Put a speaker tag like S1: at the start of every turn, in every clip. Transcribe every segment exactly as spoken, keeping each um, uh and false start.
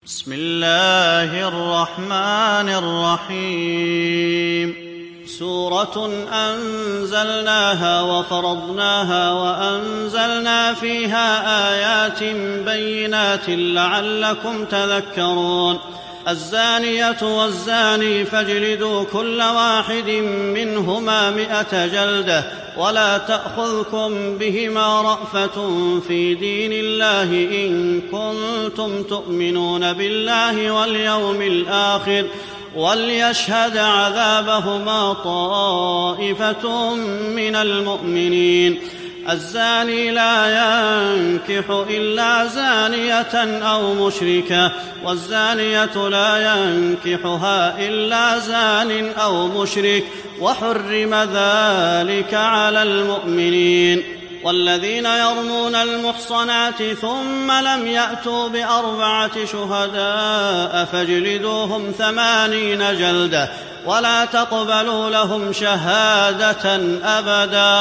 S1: بسم الله الرحمن الرحيم. سورة أنزلناها وفرضناها وأنزلنا فيها آيات بينات لعلكم تذكرون. الزانية والزاني فاجلدوا كل واحد منهما مئة جلدة ولا تأخذكم بهما رأفة في دين الله إن كنتم تؤمنون بالله واليوم الآخر وليشهد عذابهما طائفة من المؤمنين. الزاني لا ينكح إلا زانية أو مشركة والزانية لا ينكحها إلا زان أو مشرك وحرم ذلك على المؤمنين. والذين يرمون المحصنات ثم لم يأتوا بأربعة شهداء فاجلدوهم ثمانين جلدة ولا تقبلوا لهم شهادة أبدا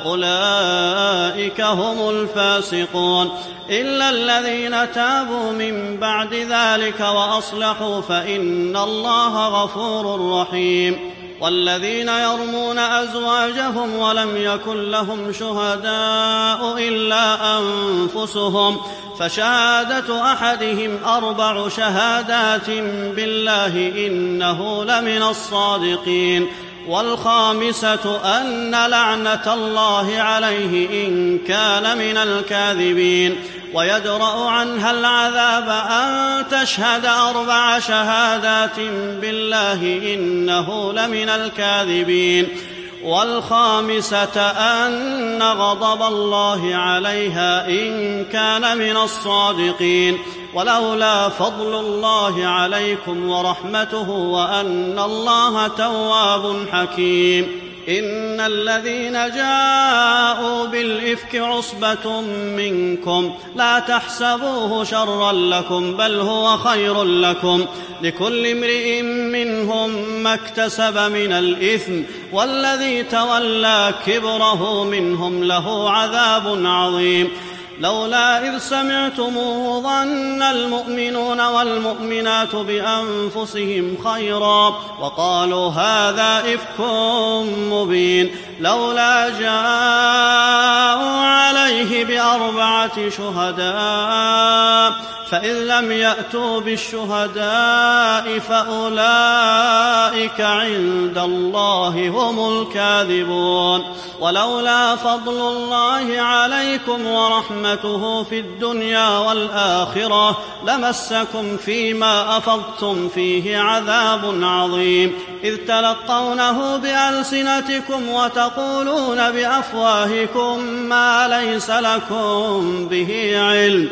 S1: وأولئك هم الفاسقون إلا الذين تابوا من بعد ذلك وأصلحوا فإن الله غفور رحيم. والذين يرمون أزواجهم ولم يكن لهم شهداء إلا أنفسهم فشهادة أحدهم أربع شهادات بالله إنه لمن الصادقين. والخامسة أن لعنة الله عليه إن كان من الكاذبين. ويدرأ عنها العذاب أن تشهد أربع شهادات بالله إنه لمن الكاذبين. والخامسة أن غضب الله عليها إن كان من الصادقين. ولولا فضل الله عليكم ورحمته وأن الله تواب حكيم. إن الذين جاءوا بالإفك عصبة منكم لا تحسبوه شرا لكم بل هو خير لكم لكل امرئ منهم ما اكتسب من الإثم والذي تولى كبره منهم له عذاب عظيم. لولا إذ سمعتموه ظن المؤمنون والمؤمنات بأنفسهم خيرا وقالوا هذا إفك مبين. لولا جاءوا عليه بأربعة شهداء فإذ لم يأتوا بالشهداء فأولئك عند الله هم الكاذبون. ولولا فضل الله عليكم ورحمته في الدنيا والآخرة لمسكم فيما أفضتم فيه عذاب عظيم إذ تلقونه بألسنتكم وتقولون بأفواهكم ما ليس لكم به علم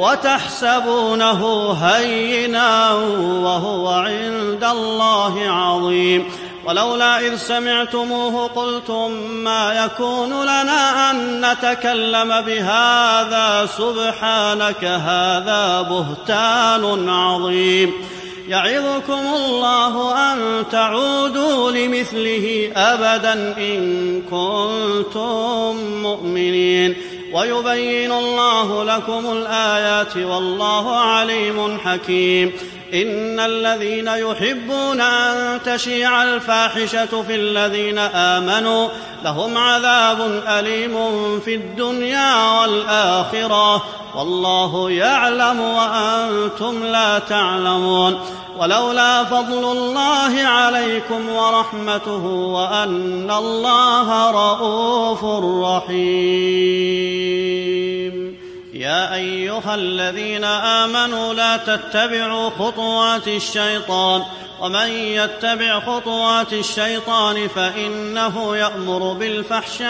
S1: وتحسبونه هينا وهو عند الله عظيم. ولولا إذ سمعتموه قلتم ما يكون لنا أن نتكلم بهذا سبحانك هذا بهتان عظيم. يعظكم الله أن تعودوا لمثله أبدا إن كنتم مؤمنين ويبين الله لكم الآيات والله عليم حكيم. إن الذين يحبون أن تشيع الفاحشة في الذين آمنوا لهم عذاب أليم في الدنيا والآخرة والله يعلم وأنتم لا تعلمون. ولولا فضل الله عليكم ورحمته وأن الله رءوف رحيم. يا أيها الذين آمنوا لا تتبعوا خطوات الشيطان ومن يتبع خطوات الشيطان فإنه يأمر بالفحشاء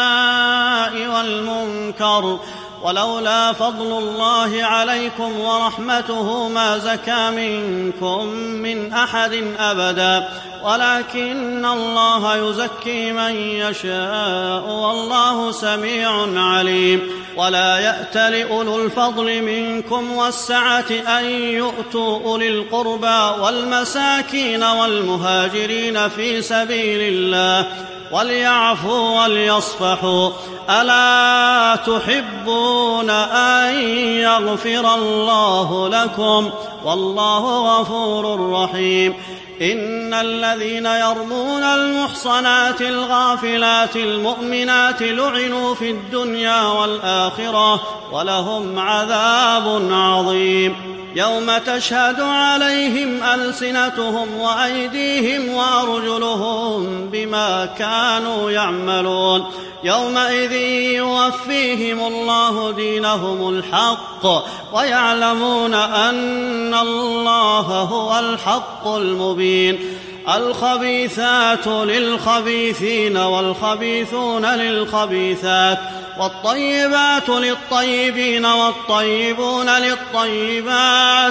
S1: والمنكر. ولولا فضل الله عليكم ورحمته ما زكى منكم من أحد أبدا ولكن الله يزكي من يشاء والله سميع عليم. ولا يأت لأولو الفضل منكم والسعة أن يؤتوا أولي القربى والمساكين والمهاجرين في سبيل الله وليعفوا وليصفحوا ألا تحبون أن يغفر الله لكم والله غفور رحيم إن الذين يرمون المحصنات الغافلات المؤمنات لعنوا في الدنيا والآخرة ولهم عذاب عظيم يوم تشهد عليهم ألسنتهم وأيديهم وأرجلهم بما كانوا يعملون يومئذ يوفيهم الله دينهم الحق ويعلمون أن الله هو الحق المبين الخبيثات للخبيثين والخبيثون للخبيثات والطيبات للطيبين والطيبون للطيبات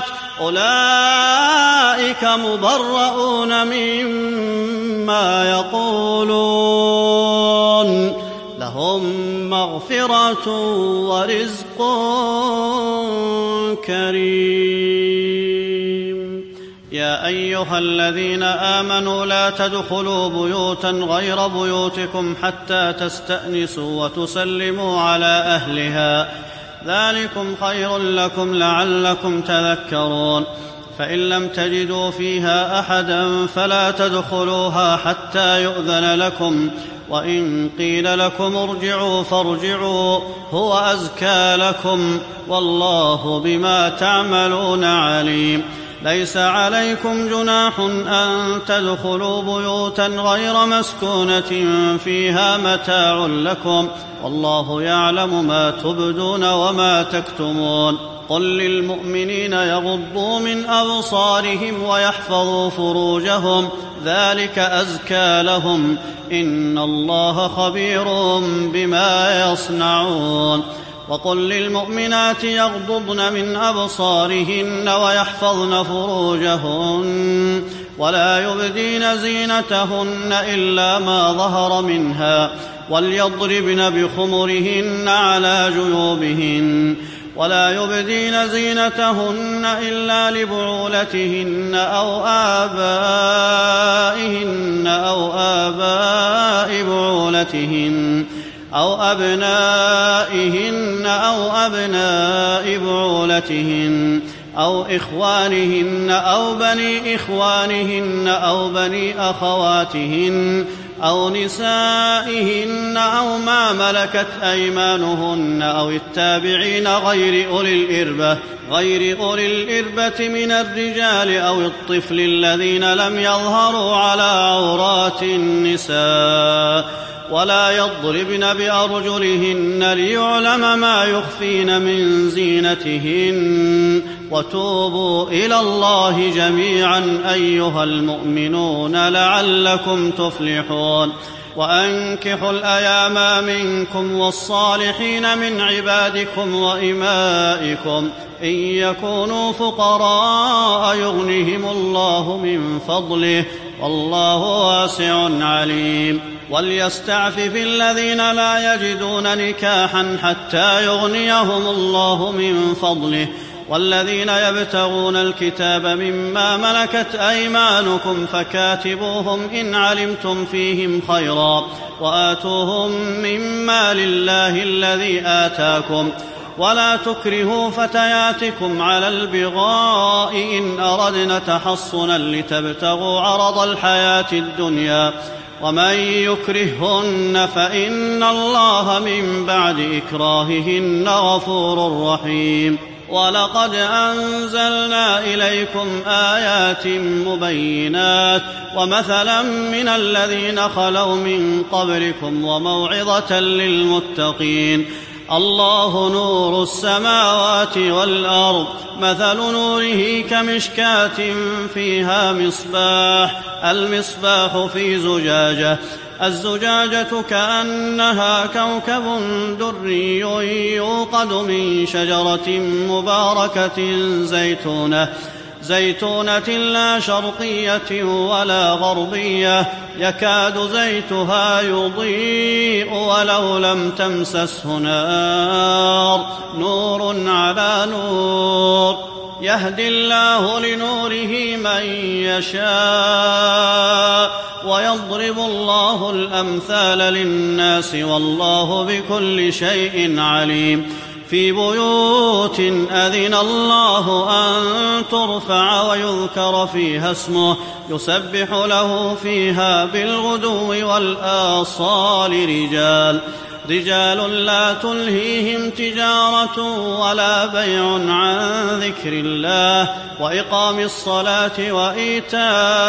S1: أولئك مبرؤون مما يقولون لهم مغفرة ورزق كريم يا أيها الذين آمنوا لا تدخلوا بيوتا غير بيوتكم حتى تستأنسوا وتسلموا على أهلها ذلكم خير لكم لعلكم تذكرون فإن لم تجدوا فيها أحدا فلا تدخلوها حتى يؤذن لكم وإن قيل لكم ارجعوا فارجعوا هو أزكى لكم والله بما تعملون عليم ليس عليكم جناح أن تدخلوا بيوتا غير مسكونة فيها متاع لكم والله يعلم ما تبدون وما تكتمون قل للمؤمنين يغضوا من أبصارهم ويحفظوا فروجهم ذلك أزكى لهم إن الله خبير بما يصنعون وقل للمؤمنات يغضضن من أبصارهن ويحفظن فروجهن ولا يبدين زينتهن إلا ما ظهر منها وليضربن بخمرهن على جيوبهن ولا يبدين زينتهن إلا لبعولتهن أو آبائهن أو آباء بعولتهن أو أبنائهن أو أبناء بعولتهن أو إخوانهن أو بني إخوانهن أو بني أخواتهن أو نسائهن أو ما ملكت أيمانهن أو التابعين غير أولي الإربة غير أولي الإربة من الرجال أو الطفل الذين لم يظهروا على عورات النساء ولا يضربن بأرجلهن ليعلم ما يخفين من زينتهن وتوبوا إلى الله جميعا أيها المؤمنون لعلكم تفلحون وأنكحوا الأيام منكم والصالحين من عبادكم وإمائكم إن يكونوا فقراء يغنهم الله من فضله والله واسع عليم وليستعفف الذين لا يجدون نكاحا حتى يغنيهم الله من فضله والذين يبتغون الكتاب مما ملكت أيمانكم فكاتبوهم إن علمتم فيهم خيرا وآتوهم مما لله الذي آتاكم ولا تكرهوا فتياتكم على البغاء إن أردنا تحصنا لتبتغوا عرض الحياة الدنيا ومن يكرههن فإن الله من بعد إكراههن غفور رحيم ولقد أنزلنا إليكم آيات مبينات ومثلا من الذين خلوا من قبلكم وموعظة للمتقين الله نور السماوات والأرض مثل نوره كمشكاة فيها مصباح المصباح في زجاجة الزجاجة كأنها كوكب دري يوقد من شجرة مباركة زيتونة زيتونة لا شرقية ولا غربية يكاد زيتها يضيء ولو لم تمسسه نار نور على نور يهدي الله لنوره من يشاء ويضرب الله الأمثال للناس والله بكل شيء عليم في بيوت أذن الله أن ترفع ويذكر فيها اسمه يسبح له فيها بالغدو والآصال رجال رجال لا تلهيهم تجارة ولا بيع عن ذكر الله وإقام الصلاة وإيتاء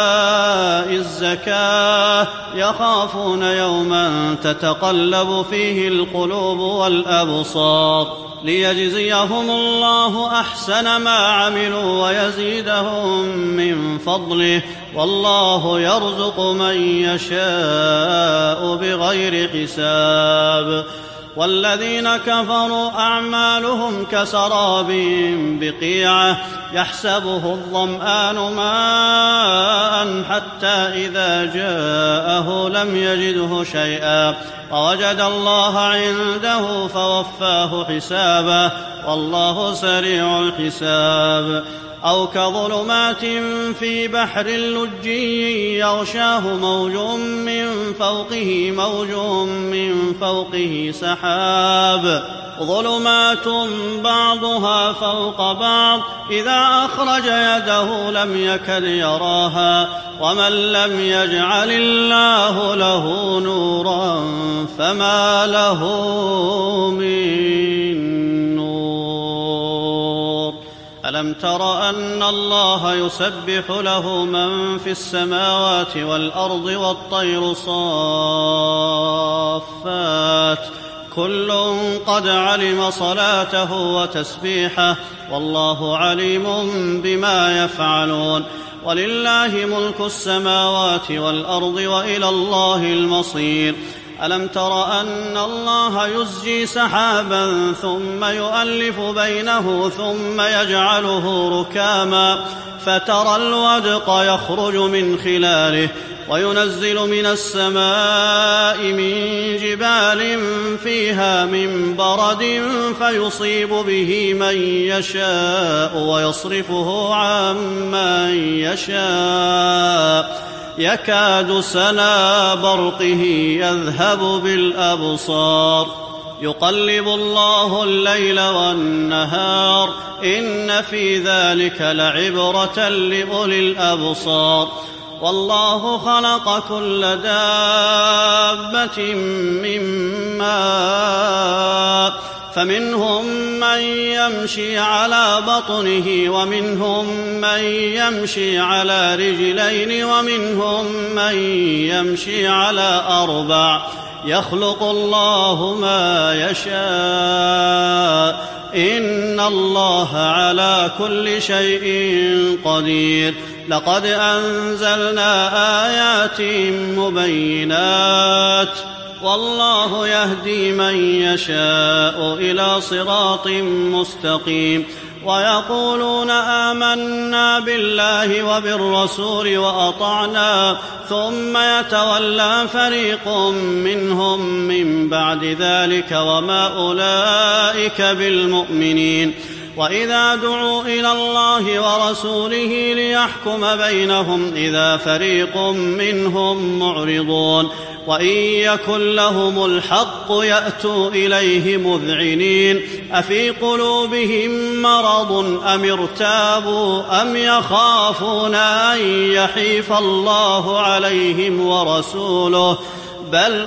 S1: الزكاة يخافون يوما تتقلب فيه القلوب والأبصار ليجزيهم الله أحسن ما عملوا ويزيدهم من فضله والله يرزق من يشاء بغير حساب والذين كفروا أعمالهم كسراب بقيعة يحسبه الظمآن ماء حتى إذا جاءه لم يجده شيئا ووجد الله عنده فوفاه حسابه والله سريع الحساب أو كظلمات في بحر لجي يغشاه موج من فوقه موج من فوقه سحاب ظلمات بعضها فوق بعض إذا أخرج يده لم يكد يراها ومن لم يجعل الله له نورا فما له من نور ألم تر أن الله يسبح له من في السماوات والأرض والطير صافات كل قد علم صلاته وتسبيحه والله عليم بما يفعلون ولله ملك السماوات والأرض وإلى الله المصير ألم تر أن الله يزجي سحابا ثم يؤلف بينه ثم يجعله ركاما فترى الودق يخرج من خلاله وينزل من السماء من جبال فيها من برد فيصيب به من يشاء ويصرفه عن من يشاء يكاد سنا برقه يذهب بالأبصار يقلب الله الليل والنهار إن في ذلك لعبرة لأولي الأبصار والله خلق كل دابة من ماء فمنهم من يمشي على بطنه ومنهم من يمشي على رجلين ومنهم من يمشي على أربع يخلق الله ما يشاء إن الله على كل شيء قدير لقد أنزلنا آيات مبينات والله يهدي من يشاء إلى صراط مستقيم ويقولون آمنا بالله وبالرسول وأطعنا ثم يتولى فريق منهم من بعد ذلك وما أولئك بالمؤمنين وإذا دعوا إلى الله ورسوله ليحكم بينهم إذا فريق منهم معرضون وإن يكن لهم الحق يأتوا إليه مذعنين أفي قلوبهم مرض أم ارتابوا أم يخافون أن يحيف الله عليهم ورسوله بل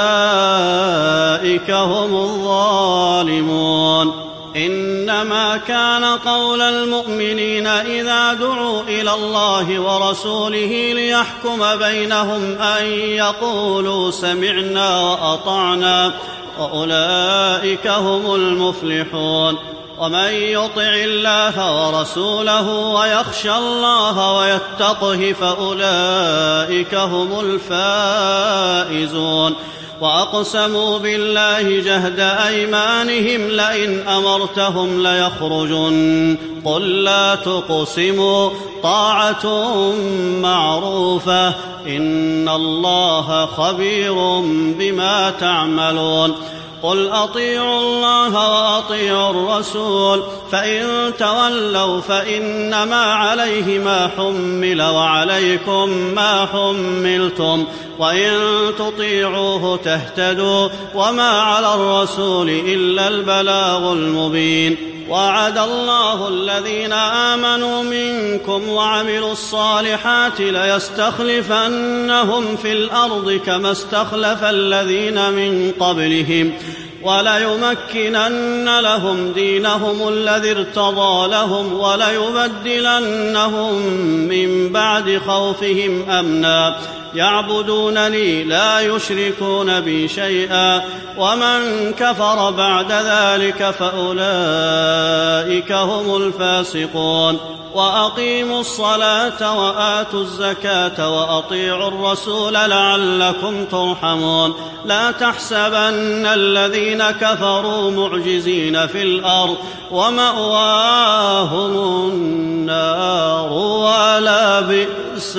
S1: أولئك هم الظالمون إنما كان قول المؤمنين إذا دعوا إلى الله ورسوله ليحكم بينهم أن يقولوا سمعنا وأطعنا وأولئك هم المفلحون ومن يطع الله ورسوله ويخشى الله ويتقه فأولئك هم الفائزون وأقسموا بالله جهد أيمانهم لئن أمرتهم ليخرجن قل لا تقسموا طاعة معروفة إن الله خبير بما تعملون قل أطيعوا الله وأطيعوا الرسول فإن تولوا فإنما عليه ما حمل وعليكم ما حملتم وإن تطيعوه تهتدوا وما على الرسول إلا البلاغ المبين. وعد الله الذين آمنوا منكم وعملوا الصالحات ليستخلفنهم في الأرض كما استخلف الذين من قبلهم وليمكنن لهم دينهم الذي ارتضى لهم وليبدلنهم من بعد خوفهم أمنا يعبدونني لا يشركون بي شيئا ومن كفر بعد ذلك فأولئك هم الفاسقون. وأقيموا الصلاة وآتوا الزكاة وأطيعوا الرسول لعلكم ترحمون. لا تحسبن الذين كفروا معجزين في الأرض ومأواهم النار ولا بئس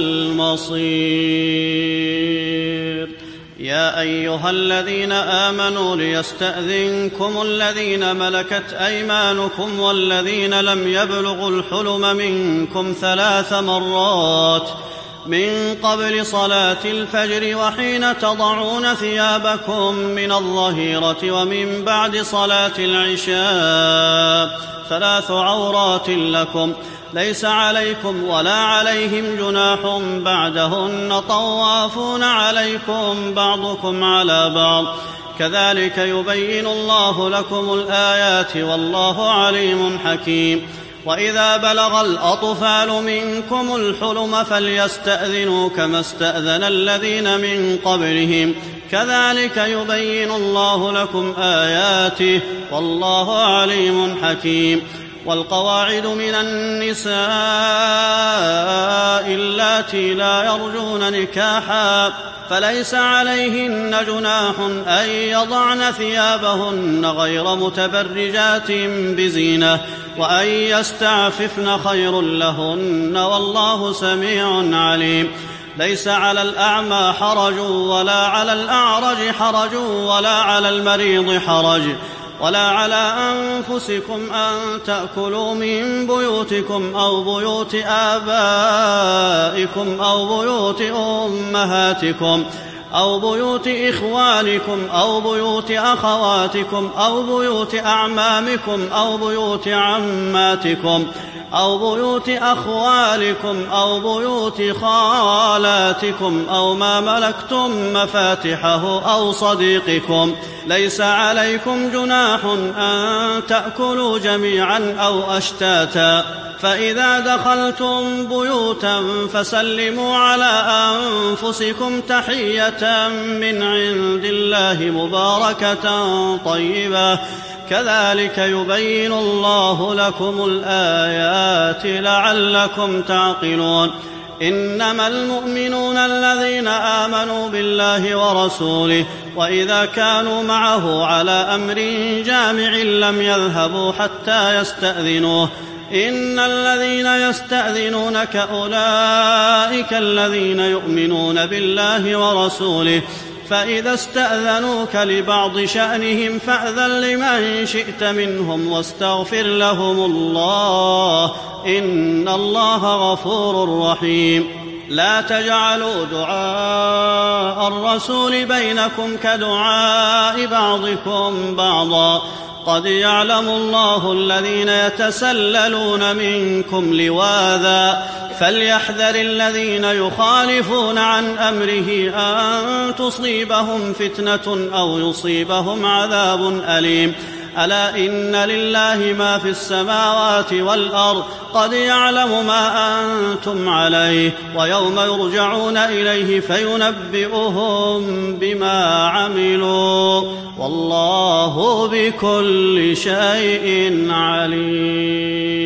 S1: المصير. يا أيها الذين آمنوا ليستأذنكم الذين ملكت أيمانكم والذين لم يبلغوا الحلم منكم ثلاث مرات من قبل صلاة الفجر وحين تضعون ثيابكم من الظهيرة ومن بعد صلاة العشاء ثلاث عورات لكم ليس عليكم ولا عليهم جناح بعدهن طوافون عليكم بعضكم على بعض كذلك يبين الله لكم الآيات والله عليم حكيم. وإذا بلغ الأطفال منكم الحلم فليستأذنوا كما استأذن الذين من قبلهم كذلك يبين الله لكم آياته والله عليم حكيم. والقواعد من النساء اللاتي لا يرجون نكاحا فليس عليهن جناح أن يضعن ثيابهن غير متبرجات بزينة وأن يستعففن خير لهن والله سميع عليم. ليس على الأعمى حرج ولا على الأعرج حرج ولا على المريض حرج ولا على أنفسكم أن تأكلوا من بيوتكم أو بيوت آبائكم أو بيوت أمهاتكم أو بيوت إخوانكم أو بيوت أخواتكم أو بيوت أعمامكم أو بيوت عماتكم أو بيوت أخوالكم أو بيوت خالاتكم أو ما ملكتم مفاتحه أو صديقكم. ليس عليكم جناح أن تأكلوا جميعا أو أشتاتا فإذا دخلتم بيوتا فسلموا على أنفسكم تحية من عند الله مباركة طيبة كذلك يبين الله لكم الآيات لعلكم تعقلون. إنما المؤمنون الذين آمنوا بالله ورسوله وإذا كانوا معه على أمر جامع لم يذهبوا حتى يستأذنوه إن الذين يستأذنونك أولئك الذين يؤمنون بالله ورسوله فإذا استأذنوك لبعض شأنهم فأذن لمن شئت منهم واستغفر لهم الله إن الله غفور رحيم. لا تجعلوا دعاء الرسول بينكم كدعاء بعضكم بعضا قد يعلم الله الذين يتسللون منكم لواذا فليحذر الذين يخالفون عن أمره أن تصيبهم فتنة أو يصيبهم عذاب أليم. ألا إن لله ما في السماوات والأرض قد يعلم ما أنتم عليه ويوم يرجعون إليه فينبئهم بما عملوا والله بكل شيء عليم.